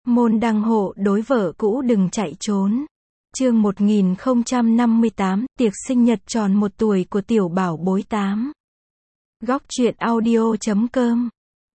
Môn đăng hộ đối vợ cũ đừng chạy trốn. Chương 1058, tiệc sinh nhật tròn 1 tuổi của tiểu bảo bối 8. Góc truyện audio.com.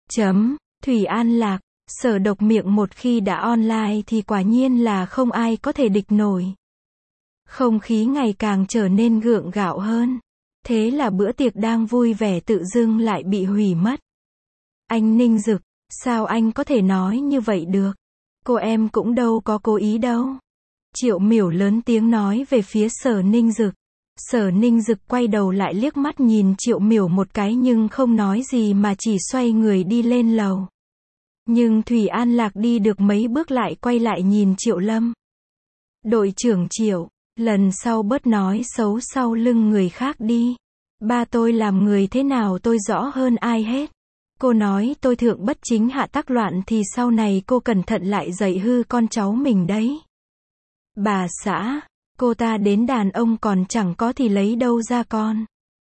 Thủy An Lạc, Sở Độc Miệng một khi đã online thì quả nhiên là không ai có thể địch nổi. Không khí ngày càng trở nên gượng gạo hơn. Thế là bữa tiệc đang vui vẻ tự dưng lại bị hủy mất. Anh Ninh Dực, sao anh có thể nói như vậy được? Cô em cũng đâu có cố ý đâu. Triệu Miểu lớn tiếng nói về phía Sở Ninh Dực. Sở Ninh Dực quay đầu lại liếc mắt nhìn Triệu Miểu một cái nhưng không nói gì mà chỉ xoay người đi lên lầu. Nhưng Thủy An Lạc đi được mấy bước lại quay lại nhìn Triệu Lâm. Đội trưởng Triệu, lần sau bớt nói xấu sau lưng người khác đi. Ba tôi làm người thế nào tôi rõ hơn ai hết. Cô nói tôi thượng bất chính hạ tác loạn thì sau này cô cẩn thận lại dạy hư con cháu mình đấy. Bà xã, cô ta đến đàn ông còn chẳng có thì lấy đâu ra con.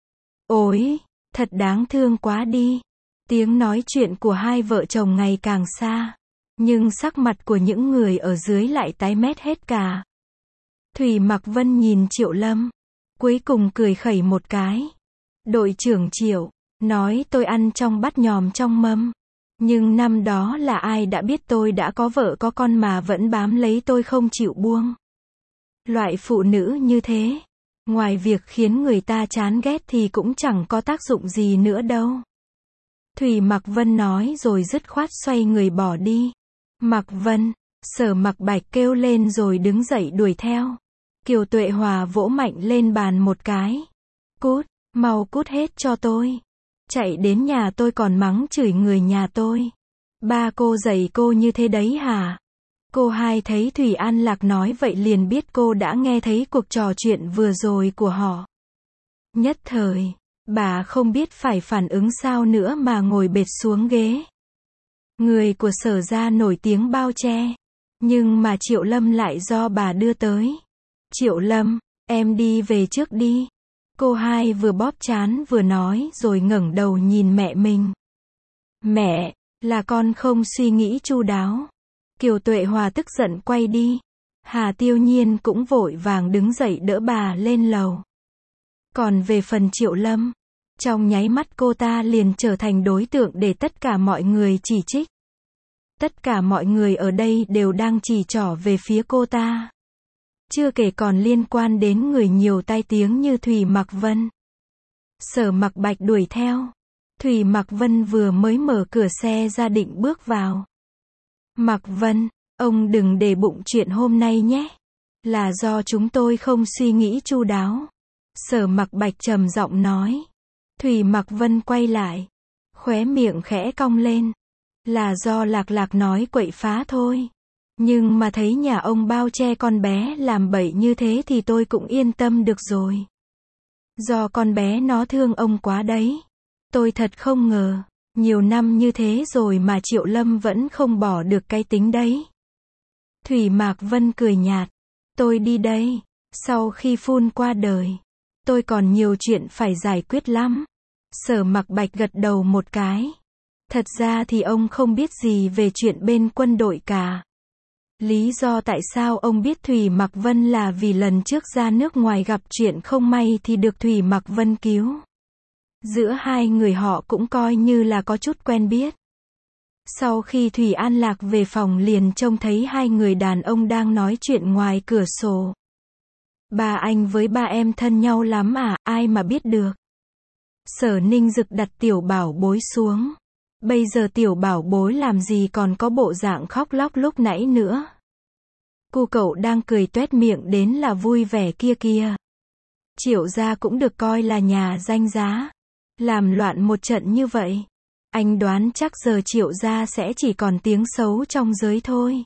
Ôi, thật đáng thương quá đi. Tiếng nói chuyện của hai vợ chồng ngày càng xa. Nhưng sắc mặt của những người ở dưới lại tái mét hết cả. Thủy Mặc Vân nhìn Triệu Lâm. Cuối cùng cười khẩy một cái. Đội trưởng Triệu, nói tôi ăn trong bát nhòm trong mâm. Nhưng năm đó là ai đã biết tôi đã có vợ có con mà vẫn bám lấy tôi không chịu buông. Loại phụ nữ như thế, ngoài việc khiến người ta chán ghét thì cũng chẳng có tác dụng gì nữa đâu. Thủy Mặc Vân nói rồi dứt khoát xoay người bỏ đi. Mặc Vân, Sở Mặc Bạch kêu lên rồi đứng dậy đuổi theo. Kiều Tuệ Hòa vỗ mạnh lên bàn một cái. Cút, mau cút hết cho tôi. Chạy đến nhà tôi còn mắng chửi người nhà tôi. Ba cô dạy cô như thế đấy hả? Cô hai thấy Thủy An Lạc nói vậy liền biết cô đã nghe thấy cuộc trò chuyện vừa rồi của họ. Nhất thời, bà không biết phải phản ứng sao nữa mà ngồi bệt xuống ghế. Người của Sở gia nổi tiếng bao che. Nhưng mà Triệu Lâm lại do bà đưa tới. Triệu Lâm, em đi về trước đi. Cô hai vừa bóp trán vừa nói rồi ngẩng đầu nhìn mẹ mình. Mẹ, là con không suy nghĩ chu đáo. Kiều Tuệ Hòa tức giận quay đi. Hà Tiêu Nhiên cũng vội vàng đứng dậy đỡ bà lên lầu. Còn về phần Triệu Lâm, trong nháy mắt cô ta liền trở thành đối tượng để tất cả mọi người chỉ trích. Tất cả mọi người ở đây đều đang chỉ trỏ về phía cô ta. Chưa kể còn liên quan đến người nhiều tai tiếng như Thủy Mặc Vân. Sở Mặc Bạch đuổi theo. Thủy Mặc Vân vừa mới mở cửa xe ra định bước vào. Mặc Vân, ông đừng để bụng chuyện hôm nay nhé. Là do chúng tôi không suy nghĩ chu đáo. Sở Mặc Bạch trầm giọng nói. Thủy Mặc Vân quay lại. Khóe miệng khẽ cong lên. Là do Lạc nói quậy phá thôi. Nhưng mà thấy nhà ông bao che con bé làm bậy như thế thì tôi cũng yên tâm được rồi. Do con bé nó thương ông quá đấy. Tôi thật không ngờ, nhiều năm như thế rồi mà Triệu Lâm vẫn không bỏ được cái tính đấy. Thủy Mạc Vân cười nhạt. Tôi đi đây, sau khi phun qua đời, tôi còn nhiều chuyện phải giải quyết lắm. Sở Mặc Bạch gật đầu một cái. Thật ra thì ông không biết gì về chuyện bên quân đội cả. Lý do tại sao ông biết Thủy Mặc Vân là vì lần trước ra nước ngoài gặp chuyện không may thì được Thủy Mặc Vân cứu. Giữa hai người họ cũng coi như là có chút quen biết. Sau khi Thủy An Lạc về phòng liền trông thấy hai người đàn ông đang nói chuyện ngoài cửa sổ. Ba anh với ba em thân nhau lắm à, ai mà biết được. Sở Ninh Dực đặt tiểu bảo bối xuống. Bây giờ tiểu bảo bối làm gì còn có bộ dạng khóc lóc lúc nãy nữa. Cô cậu đang cười toét miệng đến là vui vẻ kia kìa. Triệu gia cũng được coi là nhà danh giá. Làm loạn một trận như vậy. Anh đoán chắc giờ Triệu gia sẽ chỉ còn tiếng xấu trong giới thôi.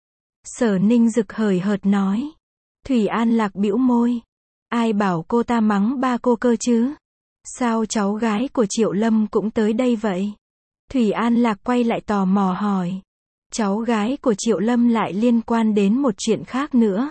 Sở Ninh Dực hời hợt nói. Thủy An Lạc bĩu môi. Ai bảo cô ta mắng ba cô cơ chứ? Sao cháu gái của Triệu Lâm cũng tới đây vậy? Thủy An Lạc quay lại tò mò hỏi. Cháu gái của Triệu Lâm lại liên quan đến một chuyện khác nữa.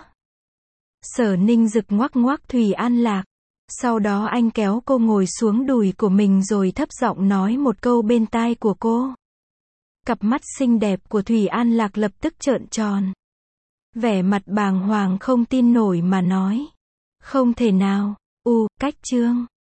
Sở Ninh Dực ngoắc ngoắc Thủy An Lạc. Sau đó anh kéo cô ngồi xuống đùi của mình rồi thấp giọng nói một câu bên tai của cô. Cặp mắt xinh đẹp của Thủy An Lạc lập tức trợn tròn. Vẻ mặt bàng hoàng không tin nổi mà nói. Không thể nào, cách Trương.